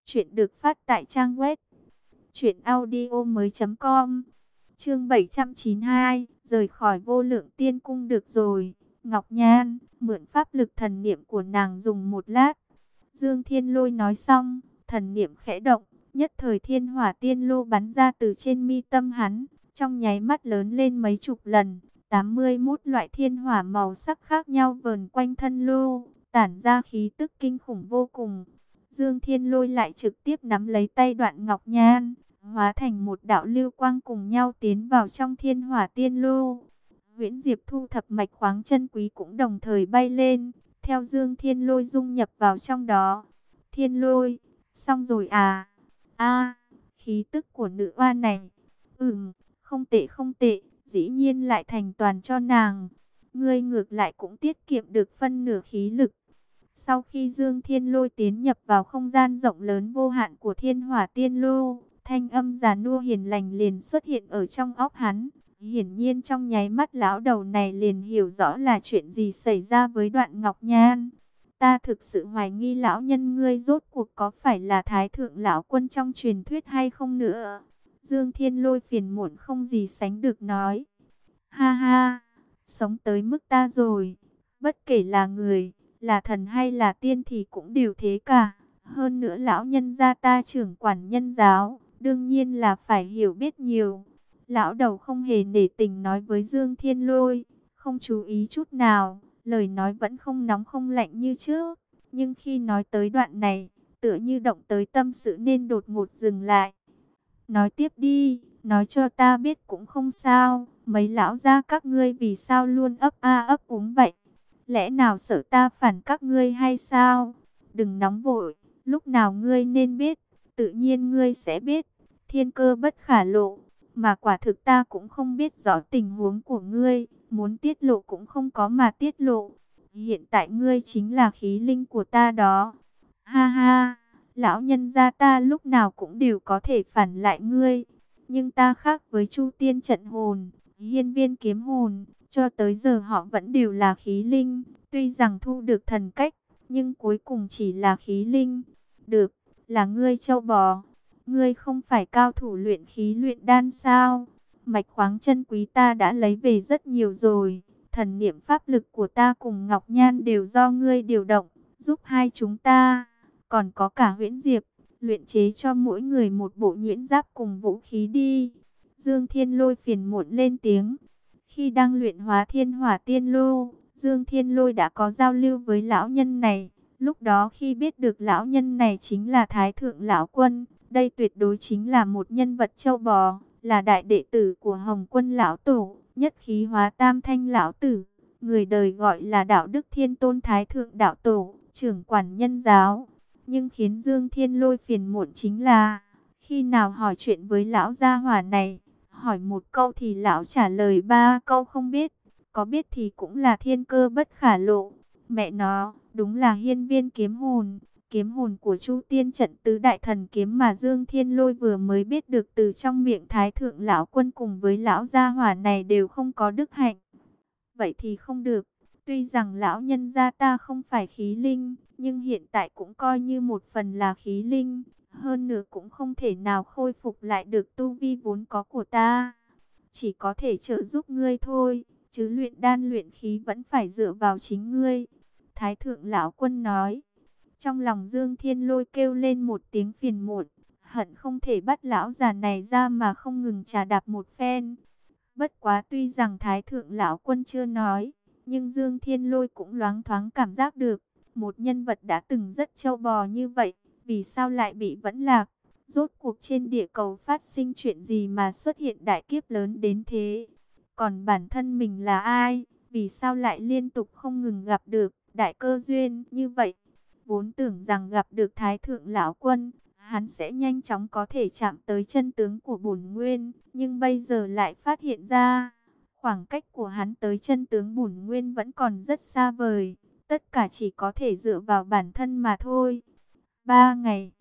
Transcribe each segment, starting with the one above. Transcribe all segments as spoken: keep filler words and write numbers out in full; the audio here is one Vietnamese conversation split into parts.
Chuyện được phát tại trang web truyện audio mới chấm com. Chương bảy trăm chín mươi hai, rời khỏi Vô Lượng Tiên Cung được rồi. Ngọc Nhan, mượn pháp lực thần niệm của nàng dùng một lát. Dương Thiên Lôi nói xong, thần niệm khẽ động, nhất thời thiên hỏa tiên lô bắn ra từ trên mi tâm hắn, trong nháy mắt lớn lên mấy chục lần. tám mươi mốt loại thiên hỏa màu sắc khác nhau vờn quanh thân lô, tản ra khí tức kinh khủng vô cùng. Dương Thiên Lôi lại trực tiếp nắm lấy tay Đoạn Ngọc Nhan, hóa thành một đạo lưu quang cùng nhau tiến vào trong thiên hỏa tiên lô. Huyễn Diệp thu thập mạch khoáng chân quý cũng đồng thời bay lên, theo Dương Thiên Lôi dung nhập vào trong đó. Thiên Lôi, xong rồi à? A, khí tức của nữ oa này, ừm, không tệ không tệ, dĩ nhiên lại thành toàn cho nàng. Ngươi ngược lại cũng tiết kiệm được phân nửa khí lực. Sau khi Dương Thiên Lôi tiến nhập vào không gian rộng lớn vô hạn của thiên hỏa tiên lô, thanh âm già nua hiền lành liền xuất hiện ở trong óc hắn. Hiển nhiên trong nháy mắt lão đầu này liền hiểu rõ là chuyện gì xảy ra với Đoạn Ngọc Nhan. Ta thực sự hoài nghi lão nhân ngươi rốt cuộc có phải là Thái Thượng Lão Quân trong truyền thuyết hay không nữa. Dương Thiên Lôi phiền muộn không gì sánh được nói. Ha ha, sống tới mức ta rồi, bất kể là người, là thần hay là tiên thì cũng đều thế cả. Hơn nữa lão nhân gia ta trưởng quản nhân giáo, đương nhiên là phải hiểu biết nhiều. Lão đầu không hề nể tình nói với Dương Thiên Lôi, không chú ý chút nào, lời nói vẫn không nóng không lạnh như trước. Nhưng khi nói tới đoạn này, tựa như động tới tâm sự nên đột ngột dừng lại. Nói tiếp đi, nói cho ta biết cũng không sao, mấy lão gia các ngươi vì sao luôn ấp a ấp úng vậy? Lẽ nào sợ ta phản các ngươi hay sao? Đừng nóng vội, lúc nào ngươi nên biết, tự nhiên ngươi sẽ biết. Thiên cơ bất khả lộ, mà quả thực ta cũng không biết rõ tình huống của ngươi, muốn tiết lộ cũng không có mà tiết lộ. Hiện tại ngươi chính là khí linh của ta đó. Ha ha, lão nhân gia ta lúc nào cũng đều có thể phản lại ngươi. Nhưng ta khác với Chu Tiên trận hồn, Hiên Viên kiếm hồn, cho tới giờ họ vẫn đều là khí linh. Tuy rằng thu được thần cách, nhưng cuối cùng chỉ là khí linh. Được, là ngươi châu bò. Ngươi không phải cao thủ luyện khí luyện đan sao? Mạch khoáng chân quý ta đã lấy về rất nhiều rồi. Thần niệm pháp lực của ta cùng Ngọc Nhan đều do ngươi điều động, giúp hai chúng ta. Còn có cả Huyễn Diệp, luyện chế cho mỗi người một bộ nhuyễn giáp cùng vũ khí đi. Dương Thiên Lôi phiền muộn lên tiếng. Khi đang luyện hóa thiên hỏa tiên lô, Dương Thiên Lôi đã có giao lưu với lão nhân này. Lúc đó khi biết được lão nhân này chính là Thái Thượng Lão Quân, đây tuyệt đối chính là một nhân vật châu bò, là đại đệ tử của Hồng Quân Lão Tổ, nhất khí hóa tam thanh Lão Tử. Người đời gọi là Đạo Đức Thiên Tôn Thái Thượng Đạo Tổ, trưởng quản nhân giáo. Nhưng khiến Dương Thiên Lôi phiền muộn chính là, khi nào hỏi chuyện với lão gia hỏa này, hỏi một câu thì lão trả lời ba câu không biết, có biết thì cũng là thiên cơ bất khả lộ. Mẹ nó, đúng là hiên viên kiếm hồn, kiếm hồn của Chu Tiên trận tứ đại thần kiếm mà Dương Thiên Lôi vừa mới biết được từ trong miệng Thái Thượng Lão Quân cùng với lão gia hỏa này đều không có đức hạnh. Vậy thì không được, tuy rằng lão nhân gia ta không phải khí linh, nhưng hiện tại cũng coi như một phần là khí linh. Hơn nữa cũng không thể nào khôi phục lại được tu vi vốn có của ta. Chỉ có thể trợ giúp ngươi thôi, chứ luyện đan luyện khí vẫn phải dựa vào chính ngươi. Thái Thượng Lão Quân nói. Trong lòng Dương Thiên Lôi kêu lên một tiếng phiền muộn, hận không thể bắt lão già này ra mà không ngừng chà đạp một phen. Bất quá tuy rằng Thái Thượng Lão Quân chưa nói, nhưng Dương Thiên Lôi cũng loáng thoáng cảm giác được, một nhân vật đã từng rất châu bò như vậy, vì sao lại bị vẫn lạc? Rốt cuộc trên địa cầu phát sinh chuyện gì mà xuất hiện đại kiếp lớn đến thế? Còn bản thân mình là ai? Vì sao lại liên tục không ngừng gặp được đại cơ duyên như vậy? Vốn tưởng rằng gặp được Thái Thượng Lão Quân, hắn sẽ nhanh chóng có thể chạm tới chân tướng của bổn nguyên, nhưng bây giờ lại phát hiện ra, khoảng cách của hắn tới chân tướng bổn nguyên vẫn còn rất xa vời, tất cả chỉ có thể dựa vào bản thân mà thôi. Ba ngày,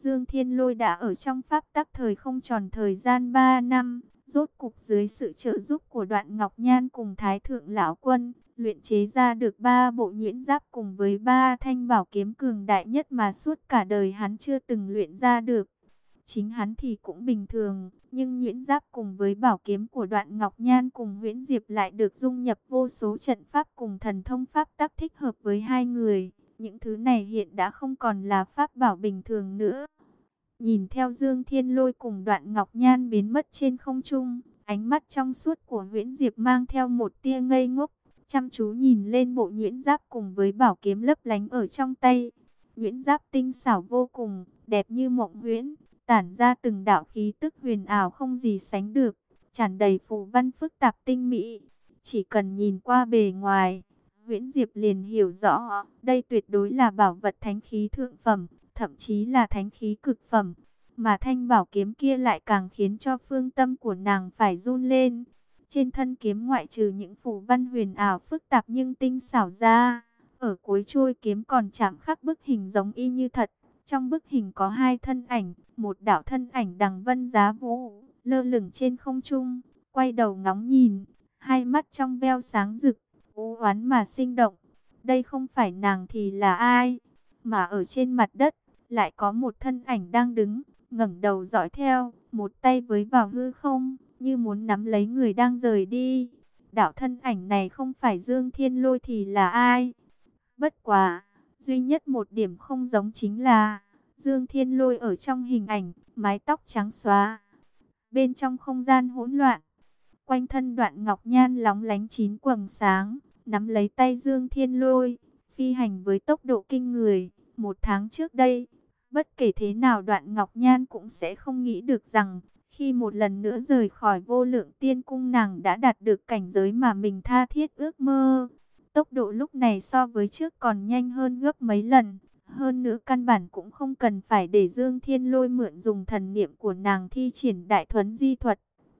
Dương Thiên Lôi đã ở trong pháp tắc thời không tròn thời gian ba năm, rốt cục dưới sự trợ giúp của Đoạn Ngọc Nhan cùng Thái Thượng Lão Quân, luyện chế ra được ba bộ nhuyễn giáp cùng với ba thanh bảo kiếm cường đại nhất mà suốt cả đời hắn chưa từng luyện ra được. Chính hắn thì cũng bình thường, nhưng nhuyễn giáp cùng với bảo kiếm của Đoạn Ngọc Nhan cùng Huyễn Diệp lại được dung nhập vô số trận pháp cùng thần thông pháp tắc thích hợp với hai người. Những thứ này hiện đã không còn là pháp bảo bình thường nữa. Nhìn theo Dương Thiên Lôi cùng Đoạn Ngọc Nhan biến mất trên không trung, ánh mắt trong suốt của Huyễn Diệp mang theo một tia ngây ngốc, chăm chú nhìn lên bộ nhuyễn giáp cùng với bảo kiếm lấp lánh ở trong tay. Nhuyễn giáp tinh xảo vô cùng, đẹp như mộng huyễn, tản ra từng đạo khí tức huyền ảo không gì sánh được, tràn đầy phù văn phức tạp tinh mỹ. Chỉ cần nhìn qua bề ngoài, Huyễn Diệp liền hiểu rõ, đây tuyệt đối là bảo vật thánh khí thượng phẩm, thậm chí là thánh khí cực phẩm. Mà thanh bảo kiếm kia lại càng khiến cho phương tâm của nàng phải run lên. Trên thân kiếm ngoại trừ những phù văn huyền ảo phức tạp nhưng tinh xảo ra, ở cuối chuôi kiếm còn chạm khắc bức hình giống y như thật. Trong bức hình có hai thân ảnh, một đạo thân ảnh đằng vân giá vũ, lơ lửng trên không trung, quay đầu ngóng nhìn, hai mắt trong veo sáng rực, u oán mà sinh động. Đây không phải nàng thì là ai? Mà ở trên mặt đất, lại có một thân ảnh đang đứng, ngẩng đầu dõi theo, một tay với vào hư không, như muốn nắm lấy người đang rời đi. Đạo thân ảnh này không phải Dương Thiên Lôi thì là ai? Bất quá, duy nhất một điểm không giống chính là Dương Thiên Lôi ở trong hình ảnh, mái tóc trắng xóa. Bên trong không gian hỗn loạn, quanh thân Đoạn Ngọc Nhan lóng lánh chín quầng sáng, nắm lấy tay Dương Thiên Lôi, phi hành với tốc độ kinh người. Một tháng trước đây, bất kể thế nào Đoạn Ngọc Nhan cũng sẽ không nghĩ được rằng, khi một lần nữa rời khỏi Vô Lượng Tiên Cung, nàng đã đạt được cảnh giới mà mình tha thiết ước mơ. Tốc độ lúc này so với trước còn nhanh hơn gấp mấy lần. Hơn nữa căn bản cũng không cần phải để Dương Thiên Lôi mượn dùng thần niệm của nàng thi triển đại thuấn di thuật.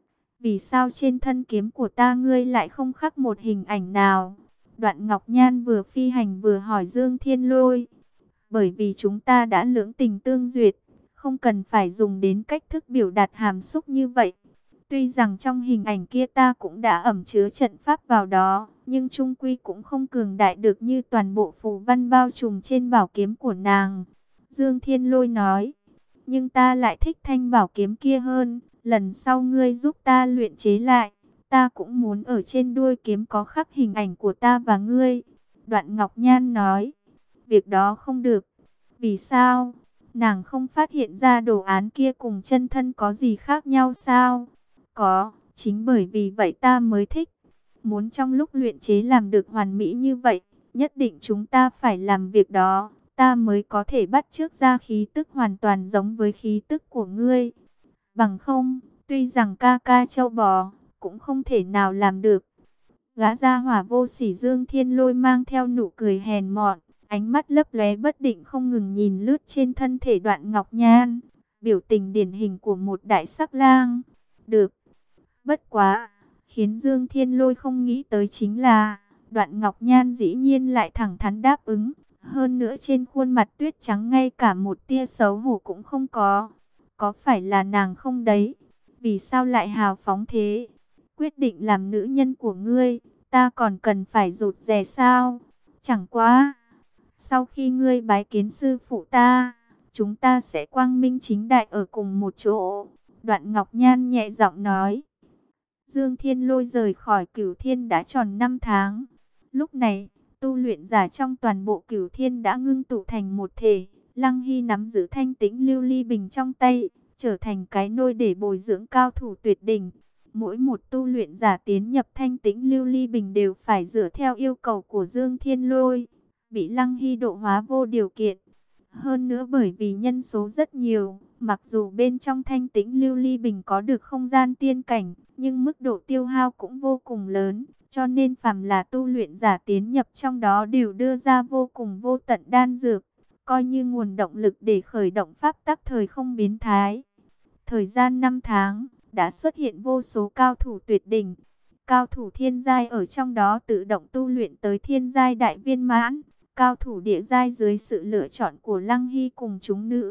Vì sao trên thân kiếm của ta ngươi lại không khắc một hình ảnh nào? Đoạn Ngọc Nhan vừa phi hành vừa hỏi Dương Thiên Lôi. Bởi vì chúng ta đã lưỡng tình tương duyệt, không cần phải dùng đến cách thức biểu đạt hàm xúc như vậy. Tuy rằng trong hình ảnh kia ta cũng đã ẩn chứa trận pháp vào đó, nhưng chung quy cũng không cường đại được như toàn bộ phù văn bao trùm trên bảo kiếm của nàng. Dương Thiên Lôi nói, nhưng ta lại thích thanh bảo kiếm kia hơn, lần sau ngươi giúp ta luyện chế lại, ta cũng muốn ở trên đuôi kiếm có khắc hình ảnh của ta và ngươi. Đoạn Ngọc Nhan nói, việc đó không được. Vì sao? Nàng không phát hiện ra đồ án kia cùng chân thân có gì khác nhau sao? Có, chính bởi vì vậy ta mới thích. Muốn trong lúc luyện chế làm được hoàn mỹ như vậy, nhất định chúng ta phải làm việc đó, ta mới có thể bắt chước ra khí tức hoàn toàn giống với khí tức của ngươi. Bằng không, tuy rằng ca ca châu bò, cũng không thể nào làm được. Gã gia hỏa vô sỉ Dương Thiên Lôi mang theo nụ cười hèn mọn, ánh mắt lấp lóe bất định không ngừng nhìn lướt trên thân thể Đoạn Ngọc Nhan, biểu tình điển hình của một đại sắc lang. Được. Bất quá, khiến Dương Thiên Lôi không nghĩ tới chính là, Đoạn Ngọc Nhan dĩ nhiên lại thẳng thắn đáp ứng. Hơn nữa trên khuôn mặt tuyết trắng ngay cả một tia xấu hổ cũng không có. Có phải là nàng không đấy? Vì sao lại hào phóng thế? Quyết định làm nữ nhân của ngươi, ta còn cần phải rụt rè sao? Chẳng quá. Sau khi ngươi bái kiến sư phụ ta, chúng ta sẽ quang minh chính đại ở cùng một chỗ. Đoạn Ngọc Nhan nhẹ giọng nói. Dương Thiên Lôi rời khỏi Cửu Thiên đã tròn năm tháng. Lúc này, tu luyện giả trong toàn bộ Cửu Thiên đã ngưng tụ thành một thể. Lăng Hy nắm giữ thanh tĩnh lưu ly bình trong tay, trở thành cái nôi để bồi dưỡng cao thủ tuyệt đỉnh. Mỗi một tu luyện giả tiến nhập thanh tĩnh lưu ly bình đều phải dựa theo yêu cầu của Dương Thiên Lôi, bị Lăng Hy độ hóa vô điều kiện. Hơn nữa bởi vì nhân số rất nhiều, mặc dù bên trong thanh tĩnh lưu ly bình có được không gian tiên cảnh, nhưng mức độ tiêu hao cũng vô cùng lớn, cho nên phàm là tu luyện giả tiến nhập trong đó đều đưa ra vô cùng vô tận đan dược, coi như nguồn động lực để khởi động pháp tắc thời không biến thái. Thời gian năm tháng, đã xuất hiện vô số cao thủ tuyệt đỉnh, cao thủ thiên giai ở trong đó tự động tu luyện tới thiên giai đại viên mãn, cao thủ địa giai dưới sự lựa chọn của Lăng Hy cùng chúng nữ,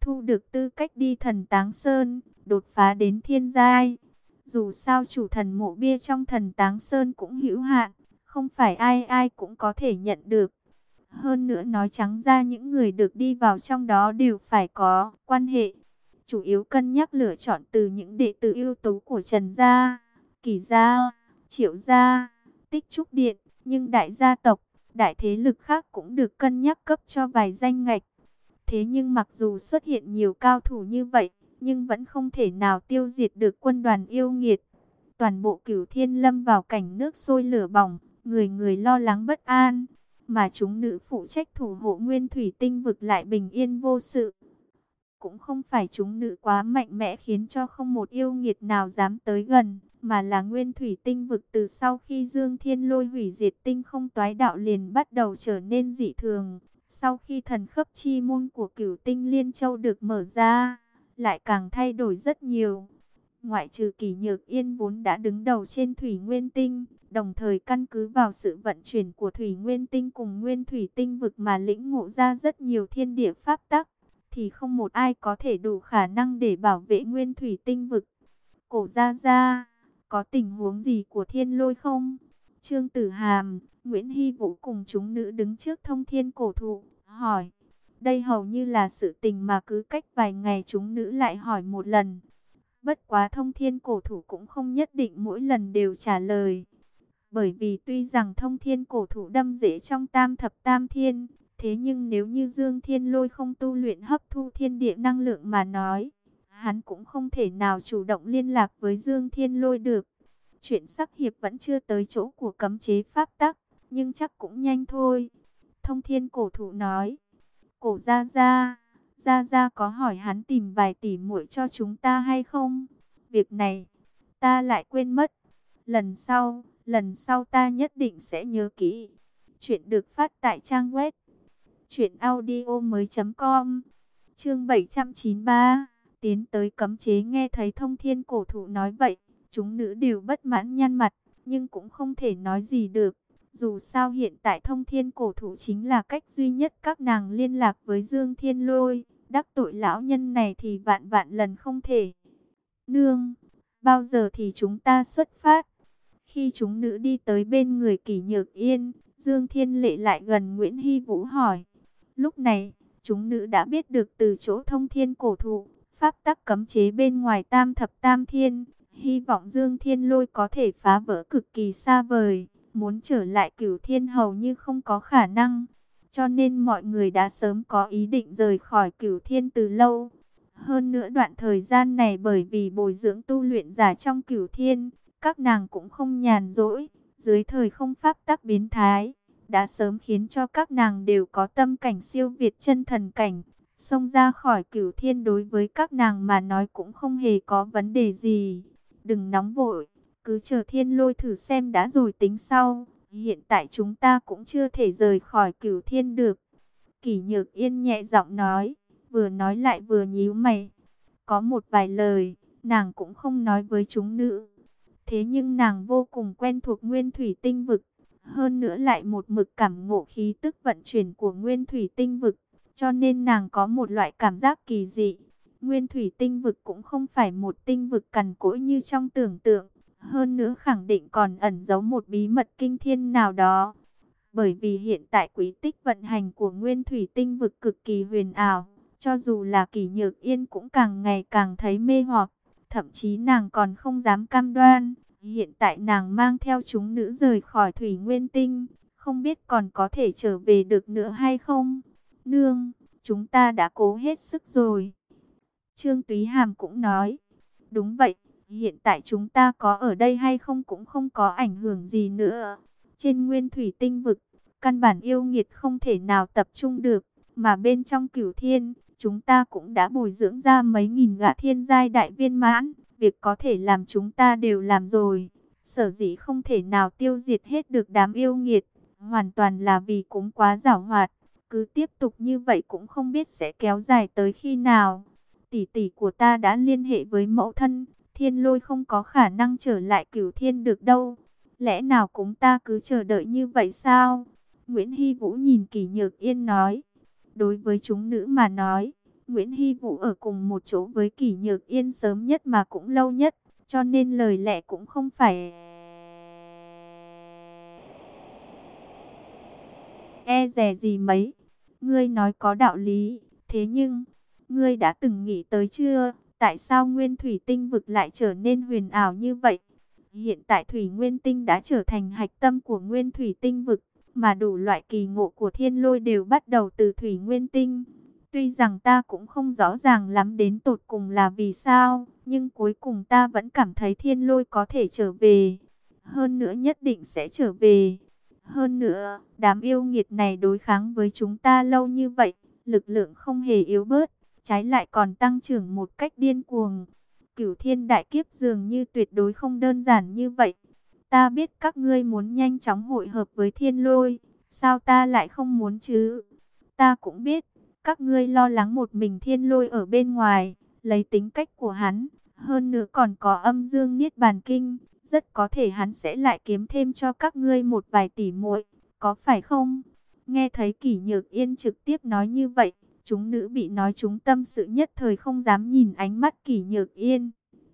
thu được tư cách đi Thần Táng Sơn, đột phá đến thiên giai. Dù sao chủ thần mộ bia trong Thần Táng Sơn cũng hữu hạn, không phải ai ai cũng có thể nhận được. Hơn nữa nói trắng ra những người được đi vào trong đó đều phải có quan hệ. Chủ yếu cân nhắc lựa chọn từ những đệ tử ưu tú của Trần Gia, Kỳ Gia, Triệu Gia, Tích Trúc Điện. Nhưng đại gia tộc, đại thế lực khác cũng được cân nhắc cấp cho vài danh ngạch. Thế nhưng mặc dù xuất hiện nhiều cao thủ như vậy, nhưng vẫn không thể nào tiêu diệt được quân đoàn yêu nghiệt. Toàn bộ Cửu Thiên lâm vào cảnh nước sôi lửa bỏng, người người lo lắng bất an. Mà chúng nữ phụ trách thủ hộ Nguyên Thủy Tinh vực lại bình yên vô sự. Cũng không phải chúng nữ quá mạnh mẽ khiến cho không một yêu nghiệt nào dám tới gần, mà là Nguyên Thủy Tinh vực từ sau khi Dương Thiên Lôi hủy diệt tinh không toái đạo liền bắt đầu trở nên dị thường. Sau khi thần khấp chi môn của Cửu Tinh Liên Châu được mở ra, lại càng thay đổi rất nhiều. Ngoại trừ Kỷ Nhược Yên vốn đã đứng đầu trên Thủy Nguyên Tinh, đồng thời căn cứ vào sự vận chuyển của Thủy Nguyên Tinh cùng Nguyên Thủy Tinh vực mà lĩnh ngộ ra rất nhiều thiên địa pháp tắc, thì không một ai có thể đủ khả năng để bảo vệ Nguyên Thủy Tinh vực. Cổ Gia Gia, có tình huống gì của Thiên Lôi không? Trương Tử Hàm, Nguyễn Hy Vũ cùng chúng nữ đứng trước Thông Thiên cổ thụ, hỏi. Đây hầu như là sự tình mà cứ cách vài ngày chúng nữ lại hỏi một lần. Bất quá Thông Thiên cổ thụ cũng không nhất định mỗi lần đều trả lời. Bởi vì tuy rằng Thông Thiên cổ thụ đâm rễ trong tam thập tam thiên, thế nhưng nếu như Dương Thiên Lôi không tu luyện hấp thu thiên địa năng lượng mà nói, hắn cũng không thể nào chủ động liên lạc với Dương Thiên Lôi được. Chuyện sắc hiệp vẫn chưa tới chỗ của cấm chế pháp tắc, nhưng chắc cũng nhanh thôi. Thông Thiên cổ thụ nói. Cổ Gia Gia, Gia Gia có hỏi hắn tìm vài tỷ muội cho chúng ta hay không? Việc này, ta lại quên mất. Lần sau, lần sau ta nhất định sẽ nhớ kỹ. Chuyện được phát tại trang web truyện audio mới chấm com. Chương bảy trăm chín mươi ba, tiến tới cấm chế. Nghe thấy Thông Thiên cổ thụ nói vậy, chúng nữ đều bất mãn nhăn mặt, nhưng cũng không thể nói gì được. Dù sao hiện tại Thông Thiên cổ thụ chính là cách duy nhất các nàng liên lạc với Dương Thiên Lôi. Đắc tội lão nhân này thì vạn vạn lần không thể. Nương, bao giờ thì chúng ta xuất phát? Khi chúng nữ đi tới bên người Kỷ Nhược Yên, Dương Thiên Lệ lại gần Nguyễn Hy Vũ hỏi. Lúc này, chúng nữ đã biết được từ chỗ Thông Thiên cổ thụ, pháp tắc cấm chế bên ngoài tam thập tam thiên. Hy vọng Dương Thiên Lôi có thể phá vỡ cực kỳ xa vời, muốn trở lại Cửu Thiên hầu như không có khả năng. Cho nên mọi người đã sớm có ý định rời khỏi Cửu Thiên từ lâu. Hơn nữa đoạn thời gian này bởi vì bồi dưỡng tu luyện giả trong Cửu Thiên, các nàng cũng không nhàn rỗi. Dưới thời không pháp tắc biến thái, đã sớm khiến cho các nàng đều có tâm cảnh siêu việt chân thần cảnh. Xông ra khỏi Cửu Thiên đối với các nàng mà nói cũng không hề có vấn đề gì. Đừng nóng vội, cứ chờ Thiên Lôi thử xem đã rồi tính sau. Hiện tại chúng ta cũng chưa thể rời khỏi Cửu Thiên được. Kỷ Nhược Yên nhẹ giọng nói, vừa nói lại vừa nhíu mày. Có một vài lời, nàng cũng không nói với chúng nữ. Thế nhưng nàng vô cùng quen thuộc Nguyên Thủy Tinh vực. Hơn nữa lại một mực cảm ngộ khí tức vận chuyển của Nguyên Thủy Tinh vực. Cho nên nàng có một loại cảm giác kỳ dị. Nguyên Thủy Tinh vực cũng không phải một tinh vực cằn cỗi như trong tưởng tượng. Hơn nữa khẳng định còn ẩn giấu một bí mật kinh thiên nào đó. Bởi vì hiện tại quý tích vận hành của Nguyên Thủy Tinh vực cực kỳ huyền ảo. Cho dù là Kỷ Nhược Yên cũng càng ngày càng thấy mê hoặc. Thậm chí nàng còn không dám cam đoan. Hiện tại nàng mang theo chúng nữ rời khỏi Thủy Nguyên Tinh. Không biết còn có thể trở về được nữa hay không? Nương, chúng ta đã cố hết sức rồi. Trương Túy Hàm cũng nói. Đúng vậy, hiện tại chúng ta có ở đây hay không cũng không có ảnh hưởng gì nữa. Trên Nguyên Thủy Tinh vực, căn bản yêu nghiệt không thể nào tập trung được. Mà bên trong Cửu Thiên, chúng ta cũng đã bồi dưỡng ra mấy nghìn gã thiên giai đại viên mãn. Việc có thể làm chúng ta đều làm rồi. Sở dĩ không thể nào tiêu diệt hết được đám yêu nghiệt, hoàn toàn là vì cũng quá giảo hoạt. Cứ tiếp tục như vậy cũng không biết sẽ kéo dài tới khi nào. Tỷ tỷ của ta đã liên hệ với mẫu thân, Thiên Lôi không có khả năng trở lại Cửu Thiên được đâu. Lẽ nào chúng ta cứ chờ đợi như vậy sao? Nguyễn Hy Vũ nhìn Kỷ Nhược Yên nói. Đối với chúng nữ mà nói, Nguyễn Hy Vũ ở cùng một chỗ với Kỷ Nhược Yên sớm nhất mà cũng lâu nhất, cho nên lời lẽ cũng không phải e dè gì mấy. Ngươi nói có đạo lý, thế nhưng, ngươi đã từng nghĩ tới chưa, tại sao nguyên thủy tinh vực lại trở nên huyền ảo như vậy? Hiện tại thủy nguyên tinh đã trở thành hạch tâm của nguyên thủy tinh vực, mà đủ loại kỳ ngộ của thiên lôi đều bắt đầu từ thủy nguyên tinh. Tuy rằng ta cũng không rõ ràng lắm đến tột cùng là vì sao, nhưng cuối cùng ta vẫn cảm thấy thiên lôi có thể trở về. Hơn nữa nhất định sẽ trở về. Hơn nữa, đám yêu nghiệt này đối kháng với chúng ta lâu như vậy, lực lượng không hề yếu bớt, trái lại còn tăng trưởng một cách điên cuồng. Cửu thiên đại kiếp dường như tuyệt đối không đơn giản như vậy. Ta biết các ngươi muốn nhanh chóng hội hợp với thiên lôi, sao ta lại không muốn chứ? Ta cũng biết, các ngươi lo lắng một mình thiên lôi ở bên ngoài, lấy tính cách của hắn, hơn nữa còn có âm dương niết bàn kinh, rất có thể hắn sẽ lại kiếm thêm cho các ngươi một vài tỷ muội, có phải không? Nghe thấy Kỷ Nhược Yên trực tiếp nói như vậy, chúng nữ bị nói trúng tâm sự nhất thời không dám nhìn ánh mắt Kỷ Nhược Yên.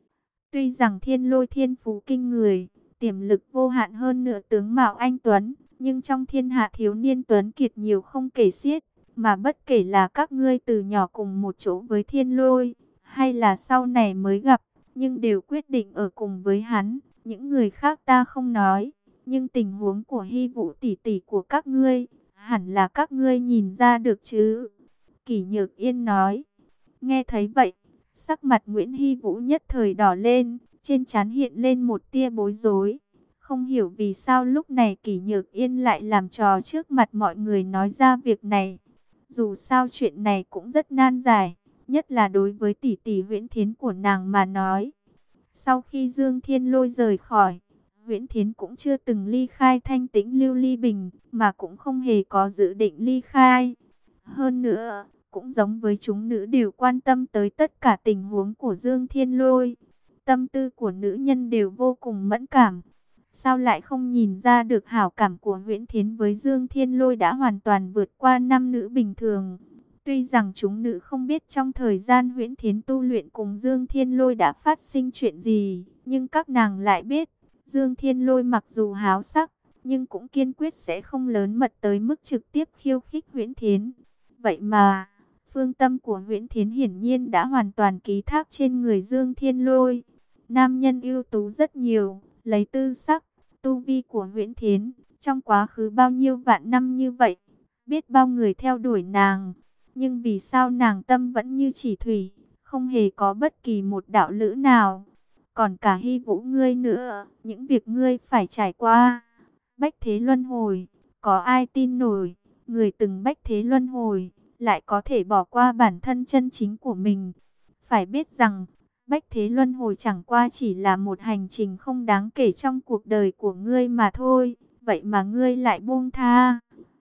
Tuy rằng thiên lôi thiên phú kinh người, tiềm lực vô hạn hơn nữa tướng mạo anh tuấn, nhưng trong thiên hạ thiếu niên tuấn kiệt nhiều không kể xiết, mà bất kể là các ngươi từ nhỏ cùng một chỗ với thiên lôi, hay là sau này mới gặp, nhưng đều quyết định ở cùng với hắn. Những người khác ta không nói, nhưng tình huống của Hy Vũ tỷ tỷ của các ngươi, hẳn là các ngươi nhìn ra được chứ? Kỷ Nhược Yên nói. Nghe thấy vậy, sắc mặt Nguyễn Hy Vũ nhất thời đỏ lên, trên trán hiện lên một tia bối rối. Không hiểu vì sao lúc này Kỷ Nhược Yên lại làm trò trước mặt mọi người nói ra việc này. Dù sao chuyện này cũng rất nan giải, nhất là đối với tỷ tỷ Huyễn Thiến của nàng mà nói. Sau khi Dương Thiên Lôi rời khỏi, Huyễn Thiến cũng chưa từng ly khai thanh tĩnh lưu ly bình, mà cũng không hề có dự định ly khai. Hơn nữa, cũng giống với chúng nữ đều quan tâm tới tất cả tình huống của Dương Thiên Lôi. Tâm tư của nữ nhân đều vô cùng mẫn cảm. Sao lại không nhìn ra được hảo cảm của Huyễn Thiến với Dương Thiên Lôi đã hoàn toàn vượt qua nam nữ bình thường. Tuy rằng chúng nữ không biết trong thời gian Huyễn Thiến tu luyện cùng Dương Thiên Lôi đã phát sinh chuyện gì, nhưng các nàng lại biết, Dương Thiên Lôi mặc dù háo sắc, nhưng cũng kiên quyết sẽ không lớn mật tới mức trực tiếp khiêu khích Huyễn Thiến. Vậy mà, phương tâm của Huyễn Thiến hiển nhiên đã hoàn toàn ký thác trên người Dương Thiên Lôi. Nam nhân ưu tú rất nhiều, lấy tư sắc, tu vi của Huyễn Thiến, trong quá khứ bao nhiêu vạn năm như vậy, biết bao người theo đuổi nàng. Nhưng vì sao nàng tâm vẫn như chỉ thủy, không hề có bất kỳ một đạo lữ nào. Còn cả Hy Vũ ngươi nữa, những việc ngươi phải trải qua. Bách thế luân hồi, có ai tin nổi, người từng bách thế luân hồi, lại có thể bỏ qua bản thân chân chính của mình. Phải biết rằng, bách thế luân hồi chẳng qua chỉ là một hành trình không đáng kể trong cuộc đời của ngươi mà thôi. Vậy mà ngươi lại buông tha.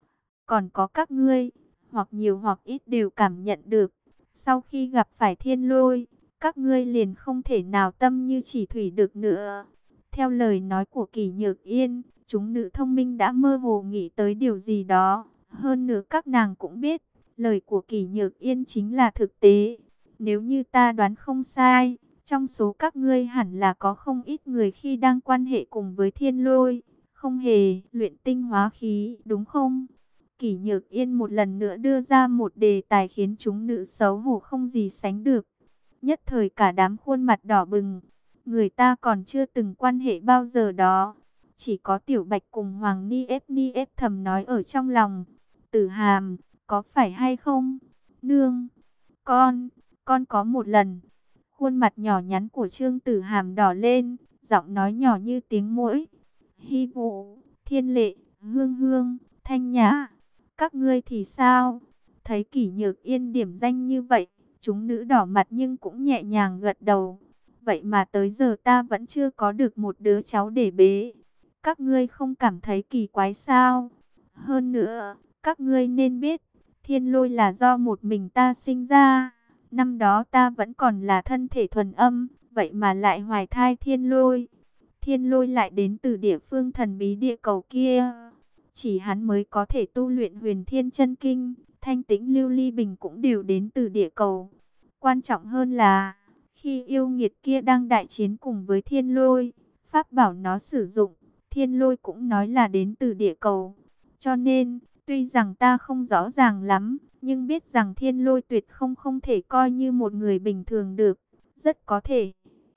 Còn có các ngươi, hoặc nhiều hoặc ít đều cảm nhận được. Sau khi gặp phải thiên lôi, các ngươi liền không thể nào tâm như chỉ thủy được nữa. Theo lời nói của Kỷ Nhược Yên, chúng nữ thông minh đã mơ hồ nghĩ tới điều gì đó. Hơn nữa các nàng cũng biết, lời của Kỷ Nhược Yên chính là thực tế. Nếu như ta đoán không sai, trong số các ngươi hẳn là có không ít người khi đang quan hệ cùng với thiên lôi, không hề luyện tinh hóa khí, đúng không? Kỷ Nhược Yên một lần nữa đưa ra một đề tài khiến chúng nữ xấu hổ không gì sánh được. Nhất thời cả đám khuôn mặt đỏ bừng. Người ta còn chưa từng quan hệ bao giờ đó. Chỉ có Tiểu Bạch cùng Hoàng Ni ép Ni ép thầm nói ở trong lòng. Tử Hàm, có phải hay không? Nương, con, con có một lần. Khuôn mặt nhỏ nhắn của Trương Tử Hàm đỏ lên, giọng nói nhỏ như tiếng muỗi. Hy Vũ, Thiên Lệ, Hương Hương, Thanh Nhã, các ngươi thì sao? Thấy Kỷ Nhược Yên điểm danh như vậy, chúng nữ đỏ mặt nhưng cũng nhẹ nhàng gật đầu. Vậy mà tới giờ ta vẫn chưa có được một đứa cháu để bế. Các ngươi không cảm thấy kỳ quái sao? Hơn nữa, các ngươi nên biết, thiên lôi là do một mình ta sinh ra. Năm đó ta vẫn còn là thân thể thuần âm, vậy mà lại hoài thai thiên lôi. Thiên lôi lại đến từ địa phương thần bí địa cầu kia. Chỉ hắn mới có thể tu luyện Huyền Thiên Chân Kinh. Thanh Tĩnh, Lưu Ly Bình cũng đều đến từ địa cầu. Quan trọng hơn là, khi yêu nghiệt kia đang đại chiến cùng với Thiên Lôi, pháp bảo nó sử dụng, Thiên Lôi cũng nói là đến từ địa cầu. Cho nên, tuy rằng ta không rõ ràng lắm, nhưng biết rằng Thiên Lôi tuyệt không không thể coi như một người bình thường được. Rất có thể.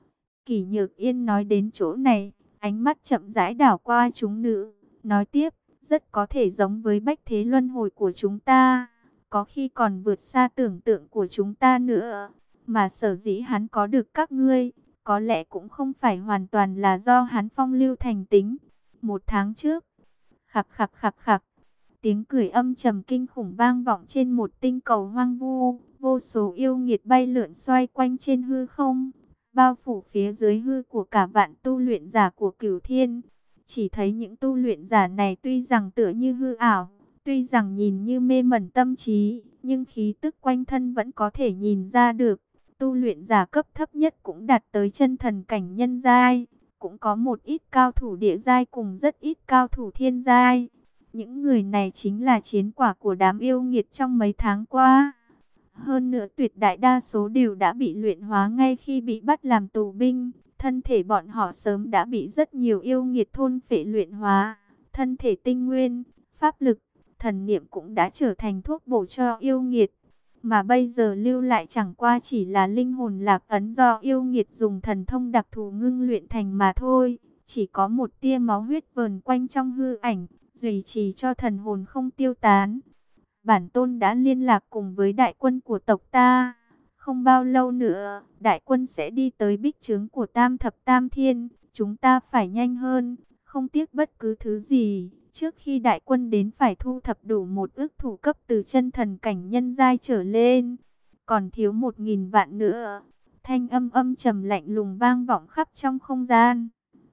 Kỷ Nhược Yên nói đến chỗ này, ánh mắt chậm rãi đảo qua chúng nữ, nói tiếp, rất có thể giống với bách thế luân hồi của chúng ta, có khi còn vượt xa tưởng tượng của chúng ta nữa. Mà sở dĩ hắn có được các ngươi, có lẽ cũng không phải hoàn toàn là do hắn phong lưu thành tính. Một tháng trước, khặc khặc khặc khặc, tiếng cười âm trầm kinh khủng vang vọng trên một tinh cầu hoang vu, vô số yêu nghiệt bay lượn xoay quanh trên hư không, bao phủ phía dưới hư của cả vạn tu luyện giả của Cửu Thiên. Chỉ thấy những tu luyện giả này tuy rằng tựa như hư ảo, tuy rằng nhìn như mê mẩn tâm trí, nhưng khí tức quanh thân vẫn có thể nhìn ra được. Tu luyện giả cấp thấp nhất cũng đạt tới chân thần cảnh nhân giai, cũng có một ít cao thủ địa giai cùng rất ít cao thủ thiên giai. Những người này chính là chiến quả của đám yêu nghiệt trong mấy tháng qua. Hơn nữa tuyệt đại đa số đều đã bị luyện hóa ngay khi bị bắt làm tù binh. Thân thể bọn họ sớm đã bị rất nhiều yêu nghiệt thôn phệ luyện hóa. Thân thể tinh nguyên, pháp lực, thần niệm cũng đã trở thành thuốc bổ cho yêu nghiệt. Mà bây giờ lưu lại chẳng qua chỉ là linh hồn lạc ấn do yêu nghiệt dùng thần thông đặc thù ngưng luyện thành mà thôi. Chỉ có một tia máu huyết vờn quanh trong hư ảnh, duy trì cho thần hồn không tiêu tán. Bản tôn đã liên lạc cùng với đại quân của tộc ta. Không bao lâu nữa, đại quân sẽ đi tới bích trướng của Tam Thập Tam Thiên. Chúng ta phải nhanh hơn, không tiếc bất cứ thứ gì. Trước khi đại quân đến phải thu thập đủ một ước thủ cấp từ chân thần cảnh nhân giai trở lên. Còn thiếu một nghìn vạn nữa. Thanh âm âm trầm lạnh lùng vang vọng khắp trong không gian.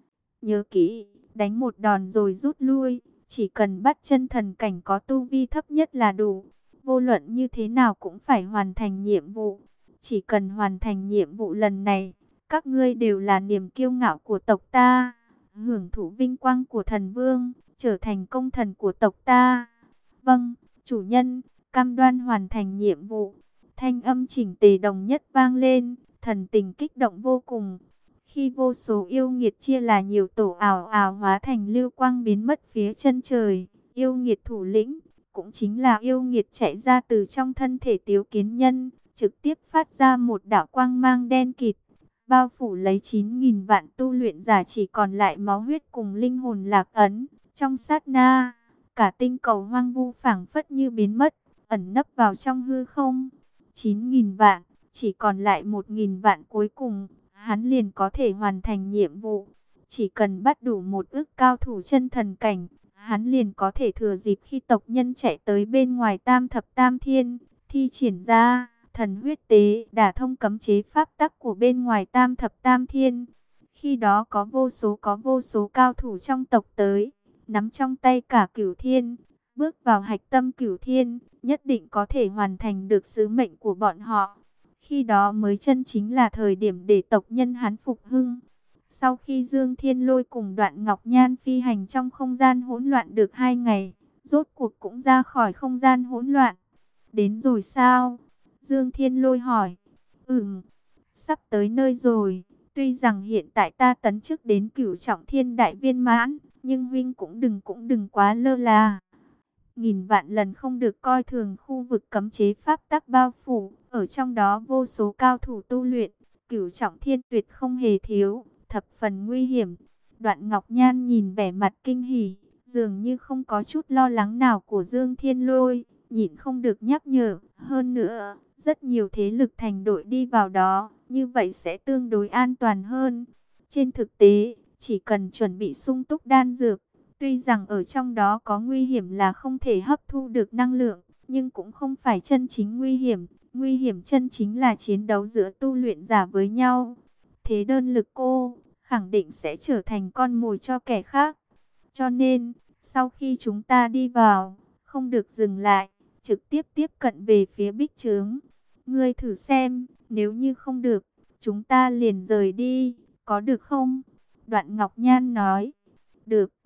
Nhớ kỹ, đánh một đòn rồi rút lui. Chỉ cần bắt chân thần cảnh có tu vi thấp nhất là đủ. Vô luận như thế nào cũng phải hoàn thành nhiệm vụ. Chỉ cần hoàn thành nhiệm vụ lần này, các ngươi đều là niềm kiêu ngạo của tộc ta. Hưởng thụ vinh quang của thần vương, trở thành công thần của tộc ta. Vâng, chủ nhân, cam đoan hoàn thành nhiệm vụ. Thanh âm chỉnh tề đồng nhất vang lên, thần tình kích động vô cùng. Khi vô số yêu nghiệt chia là nhiều tổ ảo ảo hóa thành lưu quang biến mất phía chân trời, yêu nghiệt thủ lĩnh, cũng chính là yêu nghiệt chạy ra từ trong thân thể Tiếu Kiến Nhân, trực tiếp phát ra một đạo quang mang đen kịt, bao phủ lấy chín nghìn vạn tu luyện giả, chỉ còn lại máu huyết cùng linh hồn lạc ấn. Trong sát na, cả tinh cầu hoang vu phảng phất như biến mất, ẩn nấp vào trong hư không. chín nghìn vạn, chỉ còn lại một nghìn vạn cuối cùng, hắn liền có thể hoàn thành nhiệm vụ. Chỉ cần bắt đủ một ước cao thủ chân thần cảnh, hắn liền có thể thừa dịp khi tộc nhân chạy tới bên ngoài Tam Thập Tam Thiên, thi triển ra thần huyết tế, đả thông cấm chế pháp tắc của bên ngoài Tam Thập Tam Thiên. Khi đó có vô số có vô số cao thủ trong tộc tới, nắm trong tay cả Cửu Thiên, bước vào hạch tâm Cửu Thiên, nhất định có thể hoàn thành được sứ mệnh của bọn họ. Khi đó mới chân chính là thời điểm để tộc nhân hắn phục hưng. Sau khi Dương Thiên Lôi cùng Đoạn Ngọc Nhan phi hành trong không gian hỗn loạn được hai ngày, rốt cuộc cũng ra khỏi không gian hỗn loạn. Đến rồi sao? Dương Thiên Lôi hỏi. Ừm, sắp tới nơi rồi. Tuy rằng hiện tại ta tấn chức đến Cửu Trọng Thiên Đại Viên Mãn, nhưng huynh cũng đừng cũng đừng quá lơ là. Nghìn vạn lần không được coi thường khu vực cấm chế pháp tắc bao phủ, ở trong đó vô số cao thủ tu luyện, Cửu Trọng Thiên tuyệt không hề thiếu, thập phần nguy hiểm. Đoạn Ngọc Nhan nhìn vẻ mặt kinh hỉ, dường như không có chút lo lắng nào của Dương Thiên Lôi, nhịn không được nhắc nhở. Hơn nữa, rất nhiều thế lực thành đội đi vào đó, như vậy sẽ tương đối an toàn hơn. Trên thực tế, chỉ cần chuẩn bị sung túc đan dược, tuy rằng ở trong đó có nguy hiểm là không thể hấp thu được năng lượng, nhưng cũng không phải chân chính nguy hiểm. Nguy hiểm chân chính là chiến đấu giữa tu luyện giả với nhau. Thế đơn lực cô, khẳng định sẽ trở thành con mồi cho kẻ khác. Cho nên, sau khi chúng ta đi vào, không được dừng lại, trực tiếp tiếp cận về phía bích trướng. Ngươi thử xem, nếu như không được, chúng ta liền rời đi, có được không? Đoạn Ngọc Nhan nói, được.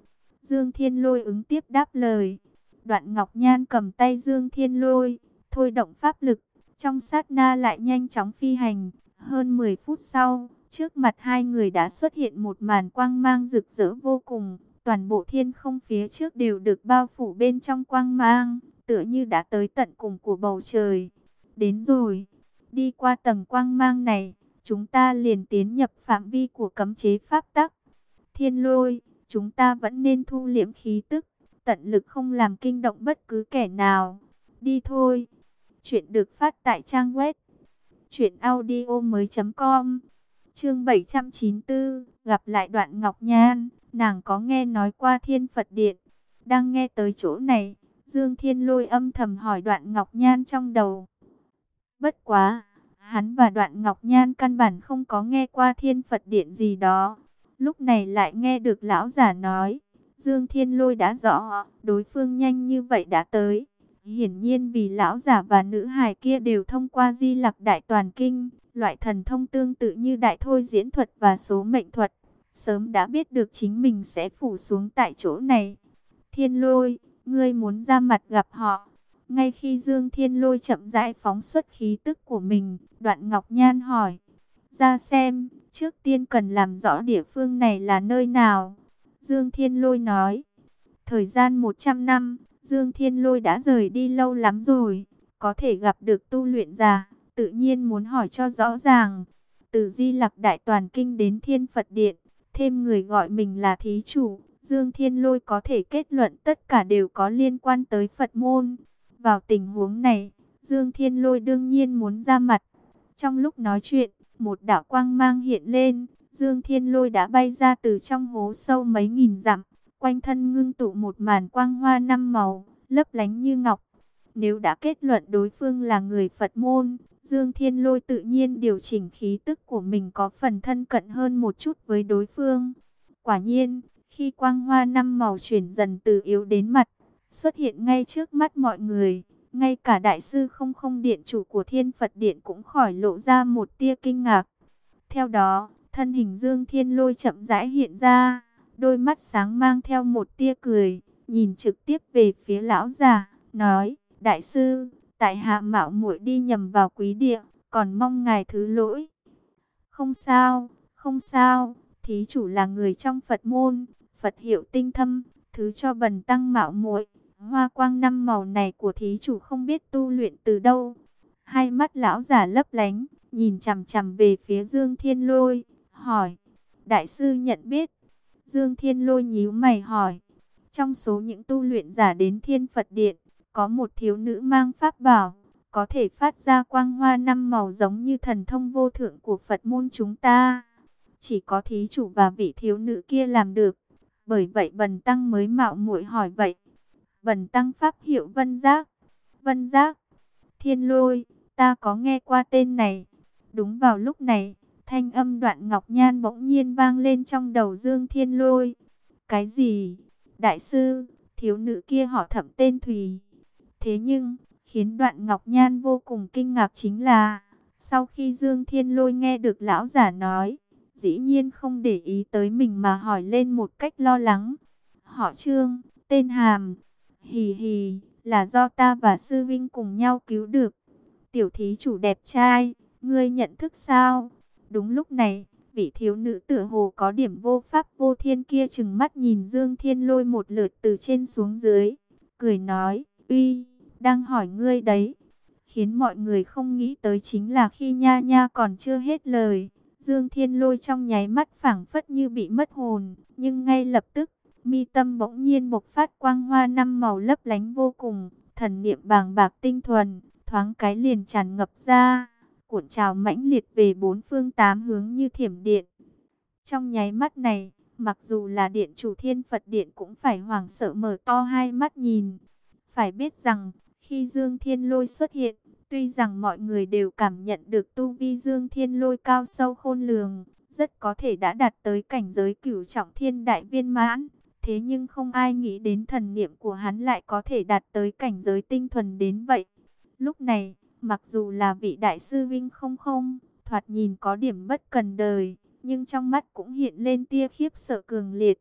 Dương Thiên Lôi ứng tiếp đáp lời. Đoạn Ngọc Nhan cầm tay Dương Thiên Lôi, thôi động pháp lực, trong sát na lại nhanh chóng phi hành. Hơn mười phút sau, trước mặt hai người đã xuất hiện một màn quang mang rực rỡ vô cùng. Toàn bộ thiên không phía trước đều được bao phủ bên trong quang mang, tựa như đã tới tận cùng của bầu trời. Đến rồi, đi qua tầng quang mang này, chúng ta liền tiến nhập phạm vi của cấm chế pháp tắc. Thiên Lôi, chúng ta vẫn nên thu liễm khí tức, tận lực không làm kinh động bất cứ kẻ nào. Đi thôi. Chuyện được phát tại trang web truyện audio mới chấm com. Chương bảy trăm chín mươi tư, gặp lại Đoạn Ngọc Nhan. Nàng có nghe nói qua Thiên Phật Điện. Đang nghe tới chỗ này, Dương Thiên Lôi âm thầm hỏi Đoạn Ngọc Nhan trong đầu. Bất quá, hắn và Đoạn Ngọc Nhan căn bản không có nghe qua Thiên Phật Điện gì đó. Lúc này lại nghe được lão giả nói, Dương Thiên Lôi đã rõ, đối phương nhanh như vậy đã tới. Hiển nhiên vì lão giả và nữ hài kia đều thông qua Di Lặc Đại Toàn Kinh, loại thần thông tương tự như Đại Thôi Diễn Thuật và Số Mệnh Thuật, sớm đã biết được chính mình sẽ phủ xuống tại chỗ này. Thiên Lôi, ngươi muốn ra mặt gặp họ? Ngay khi Dương Thiên Lôi chậm rãi phóng xuất khí tức của mình, Đoạn Ngọc Nhan hỏi, ra xem, trước tiên cần làm rõ địa phương này là nơi nào. Dương Thiên Lôi nói, thời gian một trăm năm, Dương Thiên Lôi đã rời đi lâu lắm rồi, có thể gặp được tu luyện giả, tự nhiên muốn hỏi cho rõ ràng. Từ Di Lặc Đại Toàn Kinh đến Thiên Phật Điện, thêm người gọi mình là thí chủ, Dương Thiên Lôi có thể kết luận tất cả đều có liên quan tới Phật môn. Vào tình huống này, Dương Thiên Lôi đương nhiên muốn ra mặt. Trong lúc nói chuyện, một đạo quang mang hiện lên, Dương Thiên Lôi đã bay ra từ trong hố sâu mấy nghìn dặm, quanh thân ngưng tụ một màn quang hoa năm màu, lấp lánh như ngọc. Nếu đã kết luận đối phương là người Phật môn, Dương Thiên Lôi tự nhiên điều chỉnh khí tức của mình có phần thân cận hơn một chút với đối phương. Quả nhiên, khi quang hoa năm màu chuyển dần từ yếu đến mặt, xuất hiện ngay trước mắt mọi người, ngay cả Đại sư Không Không Điện chủ của Thiên Phật Điện cũng khỏi lộ ra một tia kinh ngạc. Theo đó, thân hình Dương Thiên Lôi chậm rãi hiện ra, đôi mắt sáng mang theo một tia cười, nhìn trực tiếp về phía lão già, nói, Đại sư, tại hạ mạo muội đi nhầm vào quý địa, còn mong ngài thứ lỗi. Không sao, không sao, thí chủ là người trong Phật môn, Phật hiệu tinh thâm, thứ cho bần tăng mạo muội. Hoa quang năm màu này của thí chủ không biết tu luyện từ đâu. Hai mắt lão giả lấp lánh, nhìn chằm chằm về phía Dương Thiên Lôi, hỏi, Đại sư nhận biết? Dương Thiên Lôi nhíu mày hỏi, trong số những tu luyện giả đến Thiên Phật Điện, có một thiếu nữ mang pháp bảo, có thể phát ra quang hoa năm màu giống như thần thông vô thượng của Phật môn chúng ta. Chỉ có thí chủ và vị thiếu nữ kia làm được, bởi vậy bần tăng mới mạo muội hỏi vậy. Bần tăng pháp hiệu Vân Giác. Vân Giác, Thiên Lôi, ta có nghe qua tên này. Đúng vào lúc này, thanh âm Đoạn Ngọc Nhan bỗng nhiên vang lên trong đầu Dương Thiên Lôi. Cái gì? Đại sư, thiếu nữ kia họ Thẩm tên Thùy. Thế nhưng, khiến Đoạn Ngọc Nhan vô cùng kinh ngạc chính là, sau khi Dương Thiên Lôi nghe được lão giả nói, dĩ nhiên không để ý tới mình mà hỏi lên một cách lo lắng. Họ Trương, tên Hàm. Hì hì, là do ta và sư vinh cùng nhau cứu được. Tiểu thí chủ đẹp trai, ngươi nhận thức sao? Đúng lúc này, vị thiếu nữ tựa hồ có điểm vô pháp vô thiên kia trừng mắt nhìn Dương Thiên Lôi một lượt từ trên xuống dưới, cười nói, uy, đang hỏi ngươi đấy. Khiến mọi người không nghĩ tới chính là khi Nha Nha còn chưa hết lời, Dương Thiên Lôi trong nháy mắt phảng phất như bị mất hồn, nhưng ngay lập tức, mi tâm bỗng nhiên bộc phát quang hoa năm màu lấp lánh vô cùng, thần niệm bàng bạc tinh thuần, thoáng cái liền tràn ngập ra, cuộn trào mãnh liệt về bốn phương tám hướng như thiểm điện. Trong nháy mắt này, mặc dù là điện chủ Thiên Phật Điện cũng phải hoảng sợ mở to hai mắt nhìn. Phải biết rằng, khi Dương Thiên Lôi xuất hiện, tuy rằng mọi người đều cảm nhận được tu vi Dương Thiên Lôi cao sâu khôn lường, rất có thể đã đạt tới cảnh giới cửu trọng thiên đại viên mãn. Thế nhưng không ai nghĩ đến thần niệm của hắn lại có thể đạt tới cảnh giới tinh thuần đến vậy. Lúc này, mặc dù là vị đại sư Vinh không không, thoạt nhìn có điểm bất cần đời, nhưng trong mắt cũng hiện lên tia khiếp sợ cường liệt.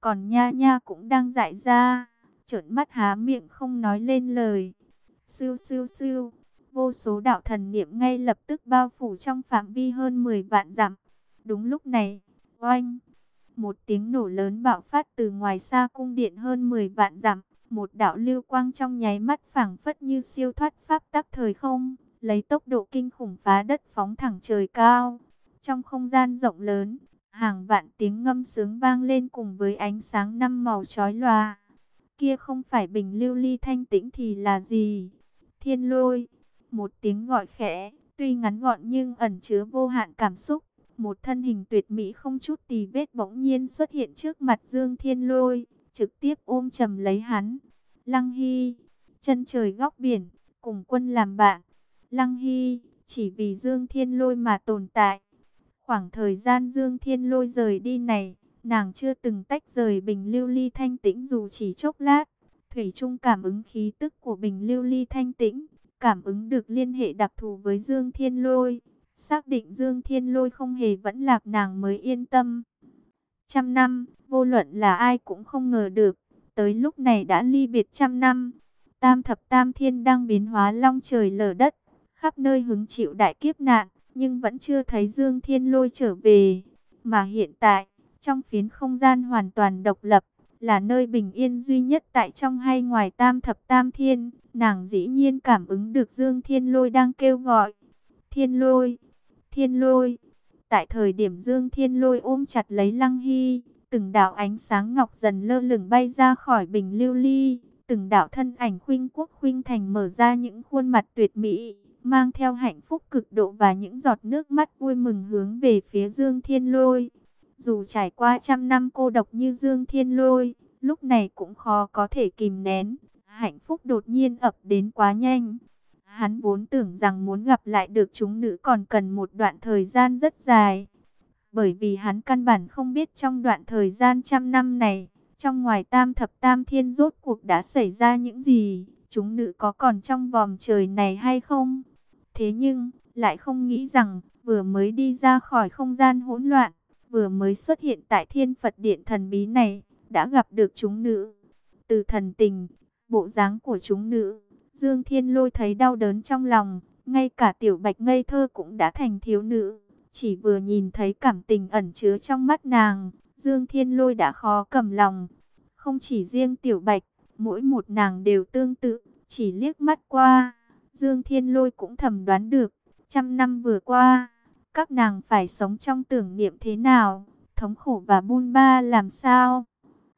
Còn Nha Nha cũng đang dại ra, trợn mắt há miệng không nói lên lời. Siêu siêu siêu, vô số đạo thần niệm ngay lập tức bao phủ trong phạm vi hơn mười vạn dặm. Đúng lúc này, oanh, một tiếng nổ lớn bạo phát từ ngoài xa cung điện hơn mười vạn dặm. Một đạo lưu quang trong nháy mắt phảng phất như siêu thoát pháp tắc thời không, lấy tốc độ kinh khủng phá đất phóng thẳng trời cao. Trong không gian rộng lớn, hàng vạn tiếng ngâm sướng vang lên cùng với ánh sáng năm màu chói lòa. Kia không phải bình lưu ly thanh tĩnh thì là gì? Thiên lôi, một tiếng gọi khẽ, tuy ngắn gọn nhưng ẩn chứa vô hạn cảm xúc. Một thân hình tuyệt mỹ không chút tì vết bỗng nhiên xuất hiện trước mặt Dương Thiên Lôi, trực tiếp ôm chầm lấy hắn. Lăng Hy, chân trời góc biển, cùng quân làm bạn. Lăng Hy, chỉ vì Dương Thiên Lôi mà tồn tại. Khoảng thời gian Dương Thiên Lôi rời đi này, nàng chưa từng tách rời bình lưu ly thanh tĩnh dù chỉ chốc lát. Thủy chung cảm ứng khí tức của bình lưu ly thanh tĩnh, cảm ứng được liên hệ đặc thù với Dương Thiên Lôi. Xác định Dương Thiên Lôi không hề vẫn lạc nàng mới yên tâm. Trăm năm, vô luận là ai cũng không ngờ được, tới lúc này đã ly biệt trăm năm. Tam thập tam thiên đang biến hóa long trời lở đất, khắp nơi hứng chịu đại kiếp nạn, nhưng vẫn chưa thấy Dương Thiên Lôi trở về. Mà hiện tại, trong phiến không gian hoàn toàn độc lập, là nơi bình yên duy nhất tại trong hay ngoài tam thập tam thiên, nàng dĩ nhiên cảm ứng được Dương Thiên Lôi đang kêu gọi. Thiên Lôi, Thiên Lôi. Tại thời điểm Dương Thiên Lôi ôm chặt lấy Lăng Hy, từng đạo ánh sáng ngọc dần lơ lửng bay ra khỏi bình lưu ly, từng đạo thân ảnh khuynh quốc khuynh thành mở ra những khuôn mặt tuyệt mỹ, mang theo hạnh phúc cực độ và những giọt nước mắt vui mừng hướng về phía Dương Thiên Lôi. Dù trải qua trăm năm cô độc như Dương Thiên Lôi, lúc này cũng khó có thể kìm nén, hạnh phúc đột nhiên ập đến quá nhanh. Hắn vốn tưởng rằng muốn gặp lại được chúng nữ còn cần một đoạn thời gian rất dài. Bởi vì hắn căn bản không biết trong đoạn thời gian trăm năm này, trong ngoài tam thập tam thiên rốt cuộc đã xảy ra những gì, chúng nữ có còn trong vòm trời này hay không. Thế nhưng, lại không nghĩ rằng, vừa mới đi ra khỏi không gian hỗn loạn, vừa mới xuất hiện tại Thiên Phật Điện thần bí này, đã gặp được chúng nữ. Từ thần tình, bộ dáng của chúng nữ, Dương Thiên Lôi thấy đau đớn trong lòng, ngay cả Tiểu Bạch ngây thơ cũng đã thành thiếu nữ. Chỉ vừa nhìn thấy cảm tình ẩn chứa trong mắt nàng, Dương Thiên Lôi đã khó cầm lòng. Không chỉ riêng Tiểu Bạch, mỗi một nàng đều tương tự, chỉ liếc mắt qua, Dương Thiên Lôi cũng thầm đoán được, trăm năm vừa qua, các nàng phải sống trong tưởng niệm thế nào, thống khổ và bôn ba làm sao.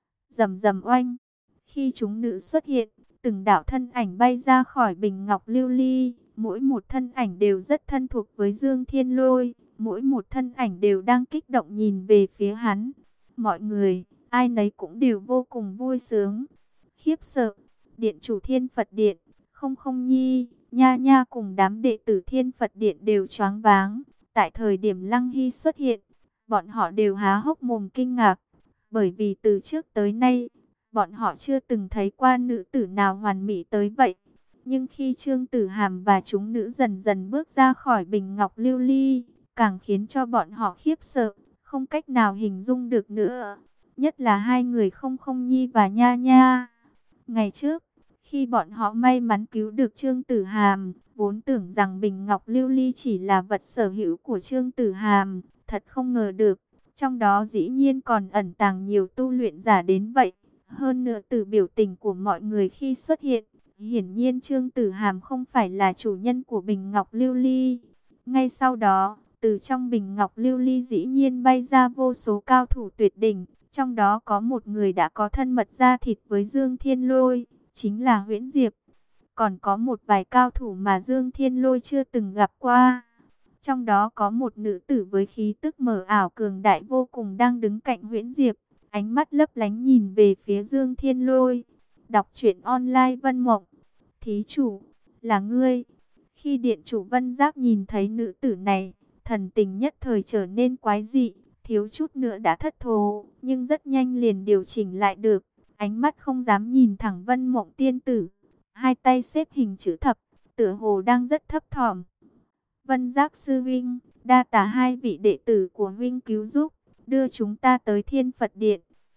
Rầm rầm oanh, khi chúng nữ xuất hiện, từng đạo thân ảnh bay ra khỏi bình ngọc lưu ly, mỗi một thân ảnh đều rất thân thuộc với Dương Thiên Lôi, mỗi một thân ảnh đều đang kích động nhìn về phía hắn. Mọi người, ai nấy cũng đều vô cùng vui sướng, khiếp sợ. Điện chủ Thiên Phật Điện, Không Không Nhi, Nha Nha cùng đám đệ tử Thiên Phật Điện đều choáng váng. Tại thời điểm Lăng Hy xuất hiện, bọn họ đều há hốc mồm kinh ngạc, bởi vì từ trước tới nay, bọn họ chưa từng thấy qua nữ tử nào hoàn mỹ tới vậy. Nhưng khi Trương Tử Hàm và chúng nữ dần dần bước ra khỏi bình ngọc lưu ly, càng khiến cho bọn họ khiếp sợ, không cách nào hình dung được nữa. Nhất là hai người Không Không Nhi và Nha Nha. Ngày trước, khi bọn họ may mắn cứu được Trương Tử Hàm, vốn tưởng rằng bình ngọc lưu ly chỉ là vật sở hữu của Trương Tử Hàm, thật không ngờ được, trong đó dĩ nhiên còn ẩn tàng nhiều tu luyện giả đến vậy. Hơn nữa từ biểu tình của mọi người khi xuất hiện, hiển nhiên Trương Tử Hàm không phải là chủ nhân của bình ngọc lưu ly. Ngay sau đó, từ trong bình ngọc lưu ly dĩ nhiên bay ra vô số cao thủ tuyệt đỉnh, trong đó có một người đã có thân mật da thịt với Dương Thiên Lôi, chính là Huyễn Diệp. Còn có một vài cao thủ mà Dương Thiên Lôi chưa từng gặp qua. Trong đó có một nữ tử với khí tức mờ ảo cường đại vô cùng đang đứng cạnh Huyễn Diệp, ánh mắt lấp lánh nhìn về phía Dương Thiên Lôi. Đọc truyện online Vân Mộng. Thí chủ, là ngươi. Khi điện chủ Vân Giác nhìn thấy nữ tử này, thần tình nhất thời trở nên quái dị, thiếu chút nữa đã thất thố, nhưng rất nhanh liền điều chỉnh lại được, ánh mắt không dám nhìn thẳng Vân Mộng tiên tử, hai tay xếp hình chữ thập, tựa hồ đang rất thấp thỏm. Vân Giác sư huynh, đa tạ hai vị đệ tử của huynh cứu giúp, đưa chúng ta tới Thiên Phật Điện.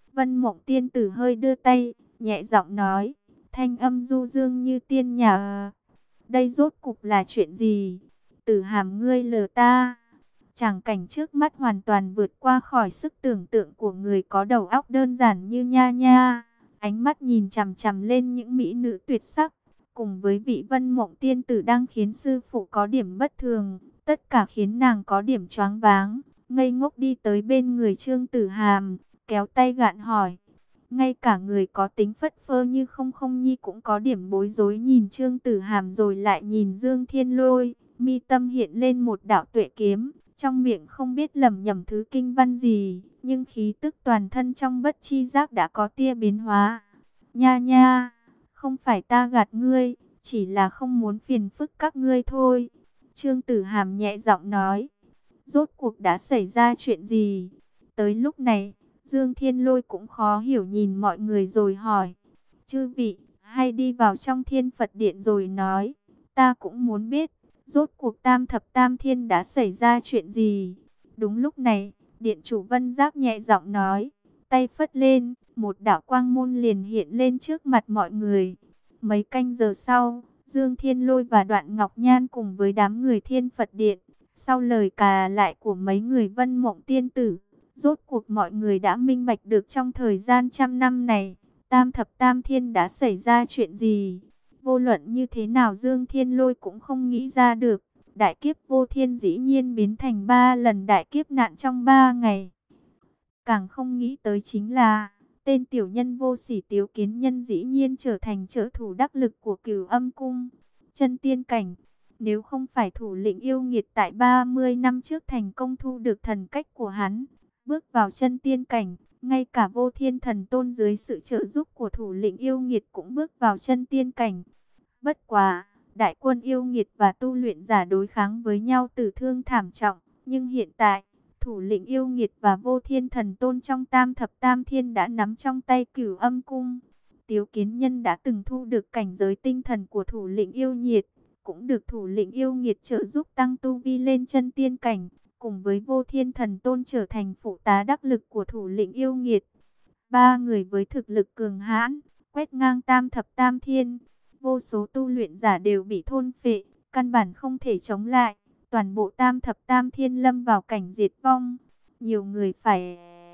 Vân Mộng Tiên Tử hơi đưa tay, nhẹ giọng nói, thanh âm du dương như tiên nhạc. Đây rốt cục là chuyện gì? Tử Hàm ngươi lừa ta. Tràng cảnh trước mắt hoàn toàn vượt qua khỏi sức tưởng tượng của người có đầu óc đơn giản như Nha Nha. Ánh mắt nhìn chằm chằm lên những mỹ nữ tuyệt sắc, cùng với vị Vân Mộng Tiên Tử đang khiến sư phụ có điểm bất thường, tất cả khiến nàng có điểm choáng váng, ngây ngốc đi tới bên người Trương Tử Hàm, kéo tay gạn hỏi. Ngay cả người có tính phất phơ như Không Không Nhi cũng có điểm bối rối nhìn Trương Tử Hàm rồi lại nhìn Dương Thiên Lôi, mi tâm hiện lên một đạo tuệ kiếm, trong miệng không biết lẩm nhẩm thứ kinh văn gì, nhưng khí tức toàn thân trong bất chi giác đã có tia biến hóa. Nha nha, không phải ta gạt ngươi, chỉ là không muốn phiền phức các ngươi thôi. Trương Tử Hàm nhẹ giọng nói, rốt cuộc đã xảy ra chuyện gì? Tới lúc này, Dương Thiên Lôi cũng khó hiểu nhìn mọi người rồi hỏi, chư vị, hay đi vào trong Thiên Phật Điện rồi nói, ta cũng muốn biết, rốt cuộc Tam Thập Tam Thiên đã xảy ra chuyện gì? Đúng lúc này, Điện chủ Vân Giác nhẹ giọng nói, tay phất lên, một đạo quang môn liền hiện lên trước mặt mọi người. Mấy canh giờ sau, Dương Thiên Lôi và Đoạn Ngọc Nhan cùng với đám người Thiên Phật Điện, sau lời cà lại của mấy người Vân Mộng Tiên Tử, rốt cuộc mọi người đã minh bạch được trong thời gian trăm năm này, Tam Thập Tam Thiên đã xảy ra chuyện gì. Vô luận như thế nào Dương Thiên Lôi cũng không nghĩ ra được, đại kiếp vô thiên dĩ nhiên biến thành ba lần đại kiếp nạn trong ba ngày. Càng không nghĩ tới chính là, tên tiểu nhân vô sỉ Tiếu Kiến Nhân dĩ nhiên trở thành trợ thủ đắc lực của Cửu Âm Cung. Chân tiên cảnh, nếu không phải thủ lĩnh yêu nghiệt tại ba mươi năm trước thành công thu được thần cách của hắn, bước vào chân tiên cảnh, ngay cả Vô Thiên Thần Tôn dưới sự trợ giúp của thủ lĩnh yêu nghiệt cũng bước vào chân tiên cảnh. Bất quá, đại quân yêu nghiệt và tu luyện giả đối kháng với nhau tử thương thảm trọng, nhưng hiện tại, thủ lĩnh yêu nghiệt và Vô Thiên Thần Tôn trong Tam Thập Tam Thiên đã nắm trong tay Cửu Âm Cung. Tiếu Kiến Nhân đã từng thu được cảnh giới tinh thần của thủ lĩnh yêu nghiệt, cũng được thủ lĩnh yêu nghiệt trợ giúp tăng tu vi lên chân tiên cảnh, cùng với Vô Thiên Thần Tôn trở thành phụ tá đắc lực của thủ lĩnh yêu nghiệt. Ba người với thực lực cường hãn, quét ngang Tam Thập Tam Thiên, vô số tu luyện giả đều bị thôn phệ, căn bản không thể chống lại. Toàn bộ Tam Thập Tam Thiên lâm vào cảnh diệt vong. Nhiều người phải